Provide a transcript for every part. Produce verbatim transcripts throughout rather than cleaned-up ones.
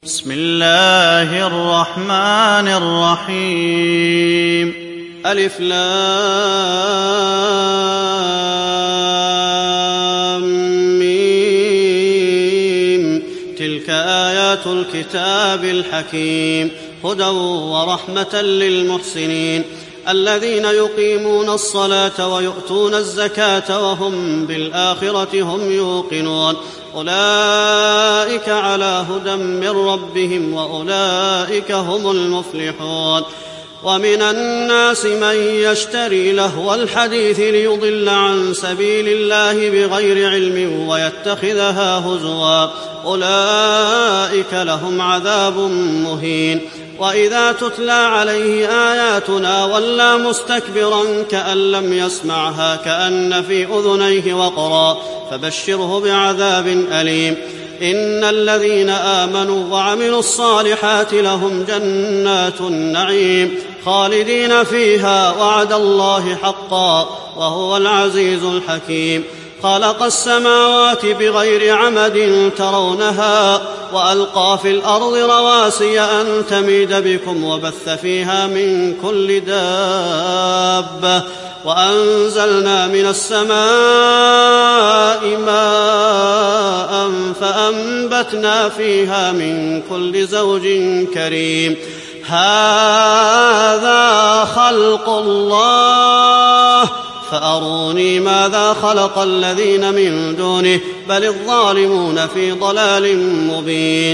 بسم الله الرحمن الرحيم. ألف لام ميم. تلك آيات الكتاب الحكيم، هدى ورحمة للمحسنين الذين يقيمون الصلاة ويؤتون الزكاة وهم بالآخرة هم يوقنون. أولئك على هدى من ربهم وأولئك هم المفلحون. ومن الناس من يشتري لهو الحديث ليضل عن سبيل الله بغير علم ويتخذها هزوا، أولئك لهم عذاب مهين. وإذا تتلى عليه آياتنا ولى مستكبرا كأن لم يسمعها كأن في أذنيه وقرا، فبشره بعذاب أليم. إن الذين آمنوا وعملوا الصالحات لهم جنات النعيم خالدين فيها، وعد الله حقا وهو العزيز الحكيم. خلق السماوات بغير عمد ترونها وألقى في الأرض رواسي أن تميد بكم وبث فيها من كل دابة، وأنزلنا من السماء ماء فأنبتنا فيها من كل زوج كريم. هذا خلق الله فأروني ماذا خلق الذين من دونه بل الظالمون في ضلال مبين.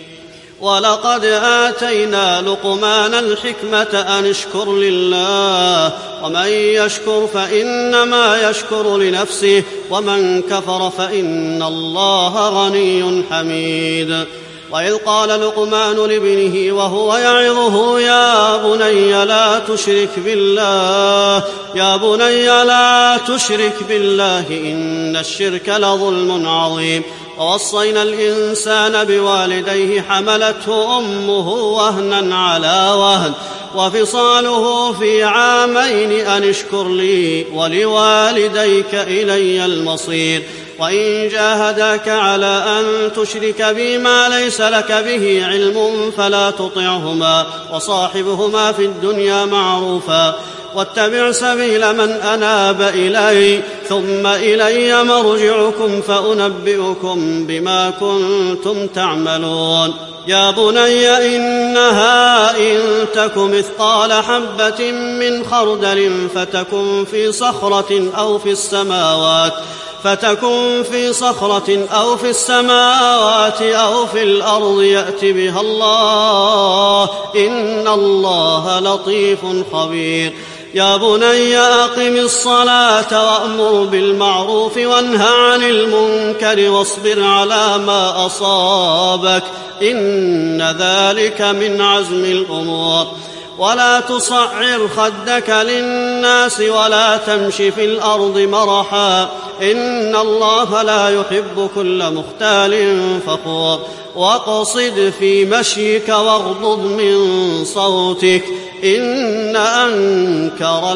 ولقد آتينا لقمان الحكمة أن اشكر لله، ومن يشكر فإنما يشكر لنفسه ومن كفر فإن الله غني حميد. وإذ قال لقمان لابنه وهو يعظه يا بني لا تشرك بالله يا بني لا تشرك بالله إن الشرك لظلم عظيم. ووصينا الإنسان بوالديه حملته أمه وهنا على وهن وفصاله في عامين أن اشكر لي ولوالديك إلي المصير. وإن جاهداك على أن تشرك بي ما ليس لك به علم فلا تطعهما وصاحبهما في الدنيا معروفا، واتبع سبيل من أناب إلي ثم إلي مرجعكم فأنبئكم بما كنتم تعملون. يا بني إنها إن تك مثقال حبة من خردل فتكن في صخرة أو في السماوات فتكن في صخرة أو في السماوات أو في الأرض يأت بها الله إن الله لطيف خبير. يا بني أقم الصلاة وأمر بالمعروف وانه عن المنكر واصبر على ما أصابك إن ذلك من عزم الأمور. ولا تصعر خدك للناس ولا تمش في الأرض مرحا إن الله لا يحب كل مختال فخور. واقصد في مشيك واغضض من صوتك إن أنكر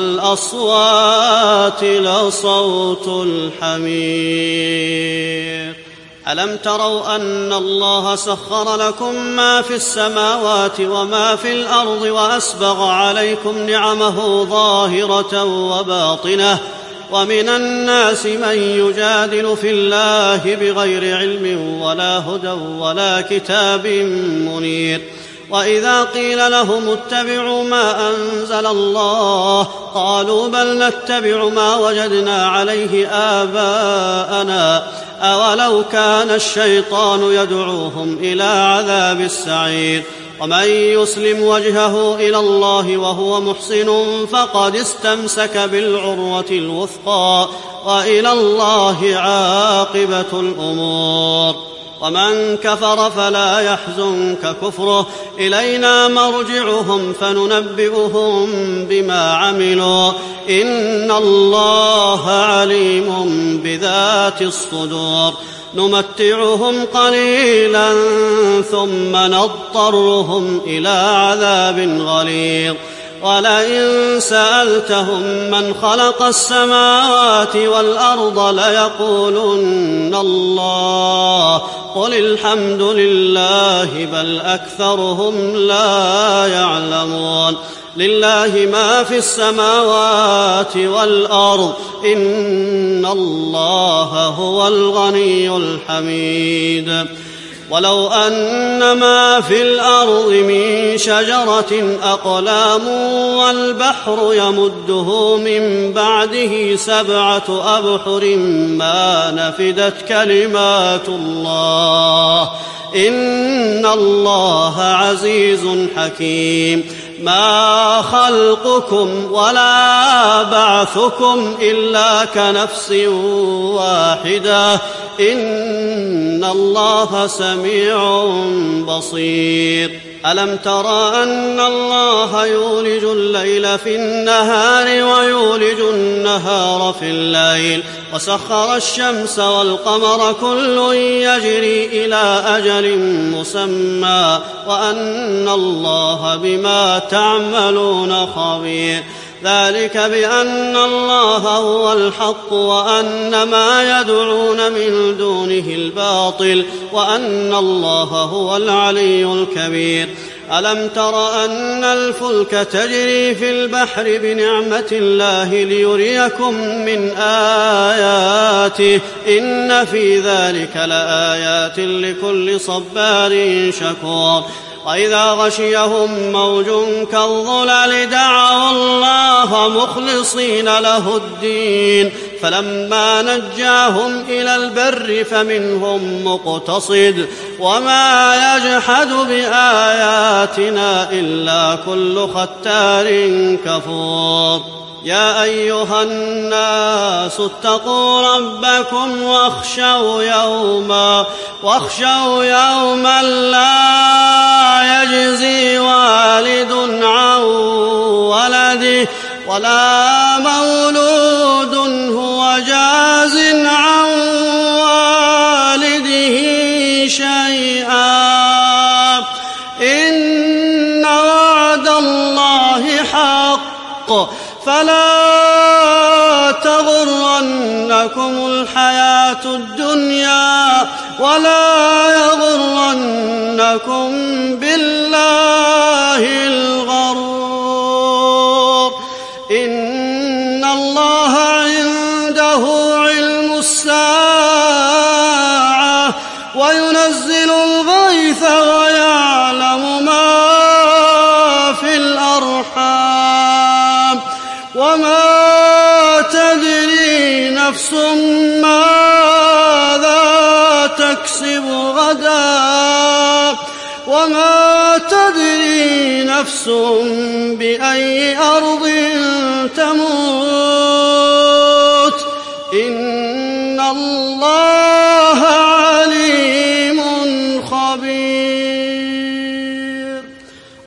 الأصوات لصوت الحمير. ألم تروا أن الله سخر لكم ما في السماوات وما في الأرض وأسبغ عليكم نعمه ظاهرة وباطنة، ومن الناس من يجادل في الله بغير علم ولا هدى ولا كتاب منير. وإذا قيل لهم اتبعوا ما أنزل الله قالوا بل نتبع ما وجدنا عليه آباءنا أولو كان الشيطان يدعوهم إلى عذاب السعير. ومن يسلم وجهه إلى الله وهو محسن فقد استمسك بالعروة الوثقى وإلى الله عاقبة الأمور. ومن كفر فلا يحزنك كفره إلينا مرجعهم فننبئهم بما عملوا إن الله عليم بذات الصدور. نمتعهم قليلا ثم نضطرهم إلى عذاب غليظ. ولئن سألتهم من خلق السماوات والأرض ليقولن الله قل الحمد لله بل أكثرهم لا يعلمون لله ما في السماوات والأرض إن الله هو الغني الحميد ولو أن ما في الأرض من شجرة أقلام والبحر يمده من بعده سبعة أبحر ما نفدت كلمات الله إن الله عزيز حكيم ما خلقكم ولا بعثكم إلا كنفس واحدة إن الله سميع بصير ألم تر أن الله يولج الليل في النهار ويولج النهار في الليل وسخر الشمس والقمر كل يجري إلى أجل مسمى وأن الله بما تعملون خبير ذلك بأن الله هو الحق وأن ما يدعون من دونه الباطل وأن الله هو العلي الكبير ألم تر أن الفلك تجري في البحر بنعمة الله ليريكم من آياته إن في ذلك لآيات لكل صبار شكور وإذا غشيهم موج كالظلل دعوا الله مخلصين له الدين فلما نجاهم إلى البر فمنهم مقتصد وما يجحد بآياتنا إلا كل ختار كفور يا أيها الناس اتقوا ربكم واخشوا يوما واخشوا يوما لا يجزي والد عن ولده ولا مولود هو جاز عن والده شيئا إن وعد الله حق فلا تغرنكم الحياة الدنيا ولا يغرنكم بالله الغرور إن الله عنده علم الساعة وينزل الغيث ويعلم ما في الأرحام وما تدري نفس ماذا تكسب غدا وما تدري نفس بأي أرض تموت إن الله